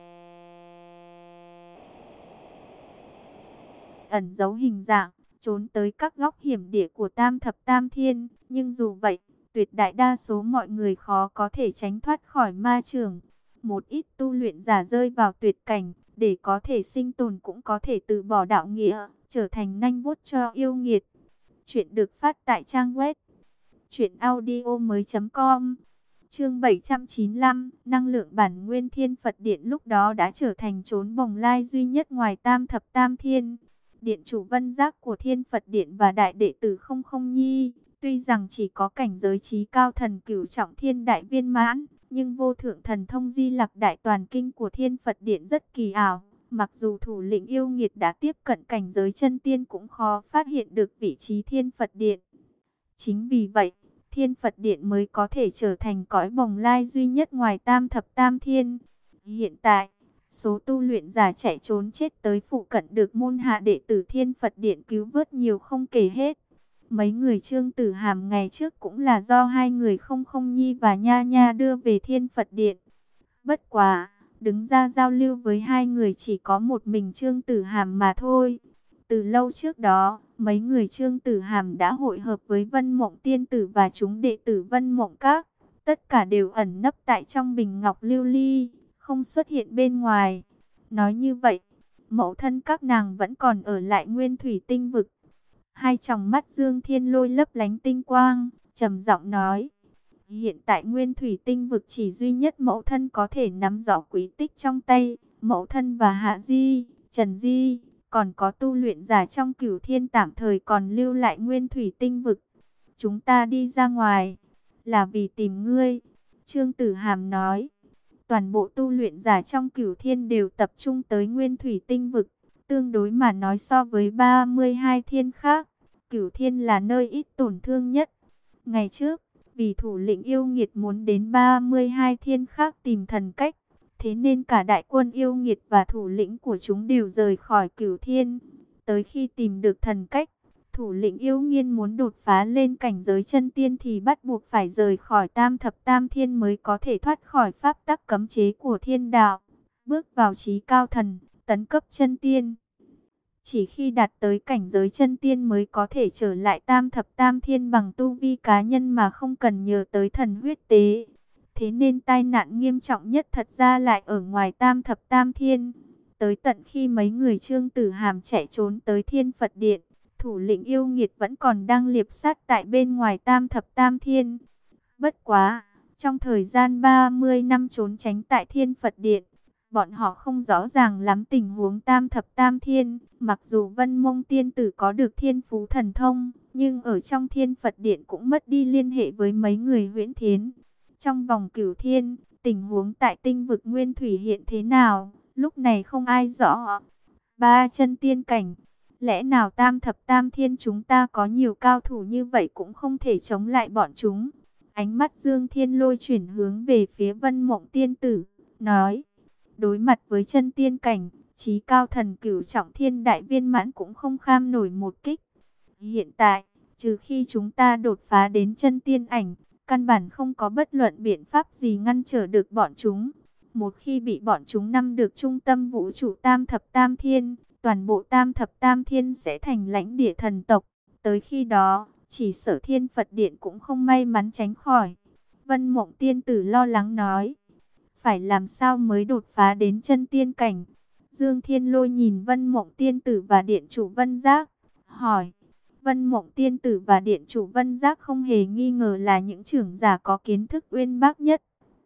ẩn giấu hình dạng, trốn tới các góc hiểm địa của Tam Thập Tam Thiên. Nhưng dù vậy, tuyệt đại đa số mọi người khó có thể tránh thoát khỏi ma chưởng. Một ít tu luyện giả rơi vào tuyệt cảnh, để có thể sinh tồn cũng có thể từ bỏ đạo nghĩa, trở thành nanh vuốt cho yêu nghiệt. Chuyện được phát tại trang web truyện audio mới chấm com. Chương bảy trăm chín mươi lăm, năng lượng bản nguyên Thiên Phật Điện lúc đó đã trở thành chốn bồng lai duy nhất ngoài Tam Thập Tam Thiên. Điện chủ Vân Giác của Thiên Phật Điện và đại đệ tử Không Không Nhi, tuy rằng chỉ có cảnh giới trí cao thần cửu trọng thiên đại viên mãn, nhưng vô thượng thần thông Di Lặc Đại Toàn Kinh của Thiên Phật Điện rất kỳ ảo. Mặc dù thủ lĩnh yêu nghiệt đã tiếp cận cảnh giới chân tiên cũng khó phát hiện được vị trí Thiên Phật Điện. Chính vì vậy, Thiên Phật Điện mới có thể trở thành cõi bồng lai duy nhất ngoài Tam Thập Tam Thiên. Hiện tại, số tu luyện giả chạy trốn chết tới phụ cận được môn hạ đệ tử Thiên Phật Điện cứu vớt nhiều không kể hết. Mấy người Trương Tử Hàm ngày trước cũng là do hai người Không Không Nhi và Nha Nha đưa về Thiên Phật Điện. Bất quá, đứng ra giao lưu với hai người chỉ có một mình Trương Tử Hàm mà thôi. Từ lâu trước đó, mấy người Trương Tử Hàm đã hội hợp với Vân Mộng Tiên Tử và chúng đệ tử Vân Mộng Các. Tất cả đều ẩn nấp tại trong bình ngọc lưu ly, không xuất hiện bên ngoài. Nói như vậy, mẫu thân các nàng vẫn còn ở lại Nguyên Thủy Tinh Vực. Hai tròng mắt Dương Thiên Lôi lấp lánh tinh quang, trầm giọng nói. Hiện tại Nguyên Thủy Tinh Vực chỉ duy nhất mẫu thân có thể nắm rõ quý tích trong tay. Mẫu thân và Hạ Di, Trần Di, còn có tu luyện giả trong Cửu Thiên tạm thời còn lưu lại Nguyên Thủy Tinh Vực. Chúng ta đi ra ngoài, là vì tìm ngươi. Trương Tử Hàm nói. Toàn bộ tu luyện giả trong Cửu Thiên đều tập trung tới Nguyên Thủy Tinh Vực. Tương đối mà nói so với ba mươi hai thiên khác, Cửu Thiên là nơi ít tổn thương nhất. Ngày trước, vì thủ lĩnh yêu nghiệt muốn đến ba mươi hai thiên khác tìm thần cách, Thế nên cả đại quân yêu nghiệt và thủ lĩnh của chúng đều rời khỏi Cửu Thiên. Tới khi tìm được thần cách, thủ lĩnh yêu nghiên muốn đột phá lên cảnh giới chân tiên thì bắt buộc phải rời khỏi Tam Thập Tam Thiên mới có thể thoát khỏi pháp tắc cấm chế của thiên đạo, bước vào trí cao thần, tấn cấp chân tiên. Chỉ khi đạt tới cảnh giới chân tiên mới có thể trở lại Tam Thập Tam Thiên bằng tu vi cá nhân mà không cần nhờ tới thần huyết tế. Thế nên tai nạn nghiêm trọng nhất thật ra lại ở ngoài Tam Thập Tam Thiên. Tới tận khi mấy người Trương Tử Hàm chạy trốn tới Thiên Phật Điện, thủ lĩnh yêu nghiệt vẫn còn đang liệp sát tại bên ngoài Tam Thập Tam Thiên. Bất quá, trong thời gian ba mươi năm trốn tránh tại Thiên Phật Điện, bọn họ không rõ ràng lắm tình huống Tam Thập Tam Thiên. Mặc dù Vân Mông Tiên Tử có được thiên phú thần thông, nhưng ở trong Thiên Phật Điện cũng mất đi liên hệ với mấy người Huyễn Thiến. Trong vòng Cửu Thiên, tình huống tại tinh vực Nguyên Thủy hiện thế nào, lúc này không ai rõ. Ba chân tiên cảnh, lẽ nào Tam Thập Tam Thiên chúng ta có nhiều cao thủ như vậy cũng không thể chống lại bọn chúng? Ánh mắt Dương Thiên Lôi chuyển hướng về phía Vân Mộng Tiên Tử, nói: đối mặt với chân tiên cảnh, chí cao thần cửu trọng thiên đại viên mãn cũng không kham nổi một kích. Hiện tại, trừ khi chúng ta đột phá đến chân tiên ảnh, căn bản không có bất luận biện pháp gì ngăn trở được bọn chúng. Một khi bị bọn chúng nắm được trung tâm vũ trụ Tam Thập Tam Thiên, toàn bộ Tam Thập Tam Thiên sẽ thành lãnh địa thần tộc. Tới khi đó, chỉ sợ Thiên Phật Điện cũng không may mắn tránh khỏi. Vân Mộng Tiên Tử lo lắng nói: phải làm sao mới đột phá đến chân tiên cảnh? Dương Thiên Lôi nhìn Vân Mộng Tiên Tử và Điện chủ Vân Giác, hỏi. Vân Mộng Tiên Tử và Điện chủ Vân Giác không hề nghi ngờ là những trưởng giả có kiến thức uyên bác nhất.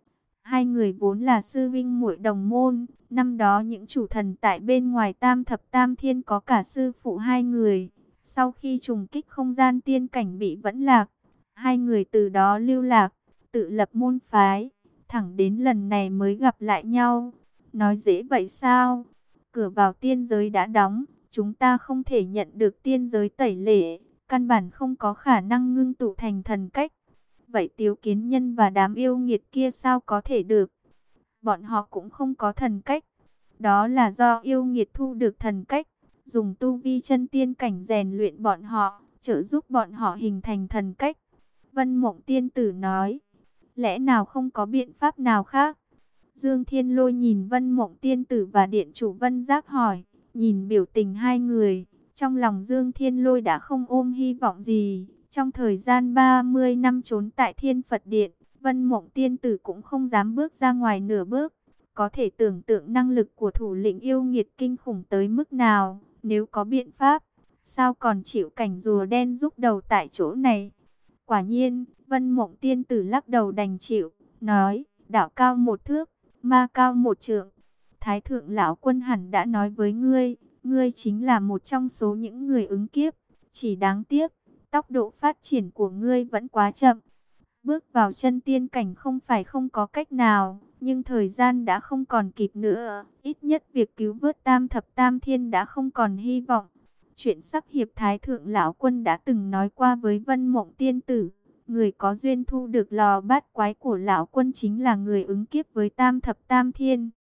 Hai người vốn là sư vinh muội đồng môn, năm đó những chủ thần tại bên ngoài Tam Thập Tam Thiên có cả sư phụ hai người. Sau khi trùng kích không gian tiên cảnh bị vẫn lạc, hai người từ đó lưu lạc, tự lập môn phái, thẳng đến lần này mới gặp lại nhau. Nói dễ vậy sao? Cửa vào tiên giới đã đóng, chúng ta không thể nhận được tiên giới tẩy lệ, căn bản không có khả năng ngưng tụ thành thần cách. Vậy Tiếu Kiến Nhân và đám yêu nghiệt kia sao có thể được? Bọn họ cũng không có thần cách. Đó là do yêu nghiệt thu được thần cách, dùng tu vi chân tiên cảnh rèn luyện bọn họ, trợ giúp bọn họ hình thành thần cách. Vân Mộng Tiên Tử nói, lẽ nào không có biện pháp nào khác? Dương Thiên Lôi nhìn Vân Mộng Tiên Tử và Điện chủ Vân Giác hỏi. Nhìn biểu tình hai người, trong lòng Dương Thiên Lôi đã không ôm hy vọng gì. Trong thời gian ba mươi năm trốn tại Thiên Phật Điện, Vân Mộng Tiên Tử cũng không dám bước ra ngoài nửa bước. Có thể tưởng tượng năng lực của thủ lĩnh yêu nghiệt kinh khủng tới mức nào. Nếu có biện pháp, sao còn chịu cảnh rùa đen rút đầu tại chỗ này? Quả nhiên, Vân Mộng Tiên Tử lắc đầu đành chịu, nói, đạo cao một thước, ma cao một trượng. Thái thượng lão quân hẳn đã nói với ngươi, ngươi chính là một trong số những người ứng kiếp. Chỉ đáng tiếc, tốc độ phát triển của ngươi vẫn quá chậm. Bước vào chân tiên cảnh không phải không có cách nào, nhưng thời gian đã không còn kịp nữa. Ít nhất việc cứu vớt Tam Thập Tam Thiên đã không còn hy vọng. Chuyện sắc hiệp Thái thượng lão quân đã từng nói qua với Vân Mộng Tiên Tử. Người có duyên thu được lò bát quái của lão quân chính là người ứng kiếp với Tam Thập Tam Thiên.